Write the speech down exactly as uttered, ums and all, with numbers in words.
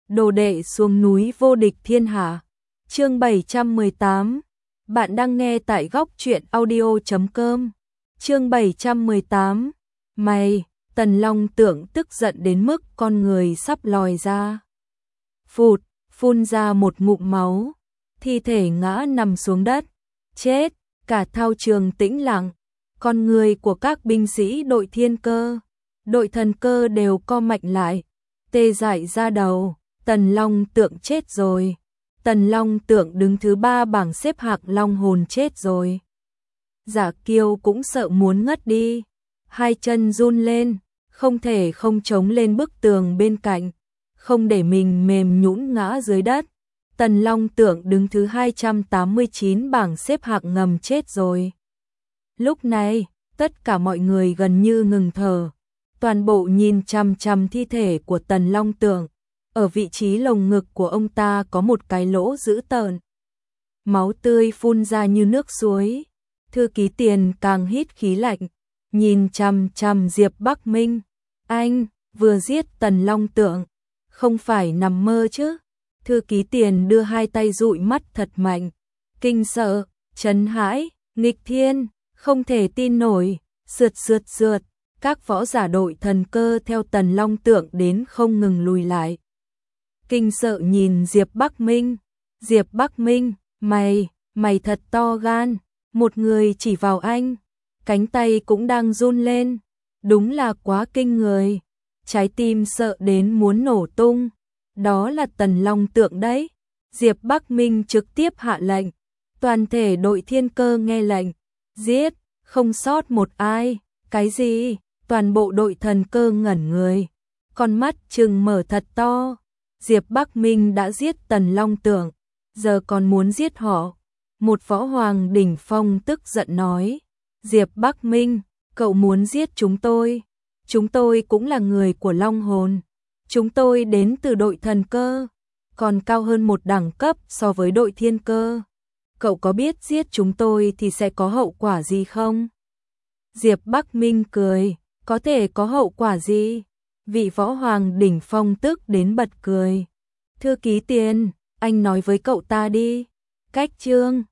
đồ đệ xuống núi vô địch thiên hạ. Chương bảy trăm mười tám. Bạn đang nghe tại góc truyện audio chấm com. Chương bảy trăm mười tám. Mày, Tần Long Tượng tức giận đến mức con người sắp lòi ra. Phụt, phun ra một ngụm máu, thi thể ngã nằm xuống đất. Chết, cả thao trường tĩnh lặng, con người của các binh sĩ đội thiên cơ, đội thần cơ đều co mạnh lại, tê dại ra đầu. Tần Long Tượng chết rồi. Tần Long Tượng đứng thứ ba bảng xếp hạng long hồn chết rồi. Giả Kiêu cũng sợ muốn ngất đi, hai chân run lên, không thể không chống lên bức tường bên cạnh, không để mình mềm nhũn ngã dưới đất. Tần Long Tượng đứng thứ hai trăm tám mươi chín bảng xếp hạng ngầm chết rồi. Lúc này, tất cả mọi người gần như ngừng thở, toàn bộ nhìn chằm chằm thi thể của Tần Long Tượng. Ở vị trí lồng ngực của ông ta có một cái lỗ dữ tợn, máu tươi phun ra như nước suối. Thư ký Tiền càng hít khí lạnh, nhìn chằm chằm Diệp Bắc Minh. Anh vừa giết Tần Long Tượng, không phải nằm mơ chứ? Thư ký Tiền đưa hai tay dụi mắt thật mạnh, kinh sợ, chấn hãi, nghịch thiên, không thể tin nổi. Sượt sượt sượt, các võ giả đội thần cơ theo Tần Long Tượng đến không ngừng lùi lại, kinh sợ nhìn Diệp Bắc Minh. Diệp Bắc Minh, mày, mày thật to gan. Một người chỉ vào anh, cánh tay cũng đang run lên, đúng là quá kinh người. Trái tim sợ đến muốn nổ tung. Đó là Tần Long Tượng đấy. Diệp Bắc Minh trực tiếp hạ lệnh, toàn thể đội thiên cơ nghe lệnh, giết, không sót một ai. Cái gì? Toàn bộ đội thần cơ ngẩn người, con mắt trừng mở thật to. Diệp Bắc Minh đã giết Tần Long Tượng, giờ còn muốn giết họ. Một võ hoàng đỉnh phong tức giận nói, Diệp Bắc Minh, cậu muốn giết chúng tôi. Chúng tôi cũng là người của Long Hồn. Chúng tôi đến từ đội thần cơ, còn cao hơn một đẳng cấp so với đội thiên cơ. Cậu có biết giết chúng tôi thì sẽ có hậu quả gì không? Diệp Bắc Minh cười, có thể có hậu quả gì? Vị võ hoàng đỉnh phong tức đến bật cười. Thư ký Tiền, anh nói với cậu ta đi. Cách chương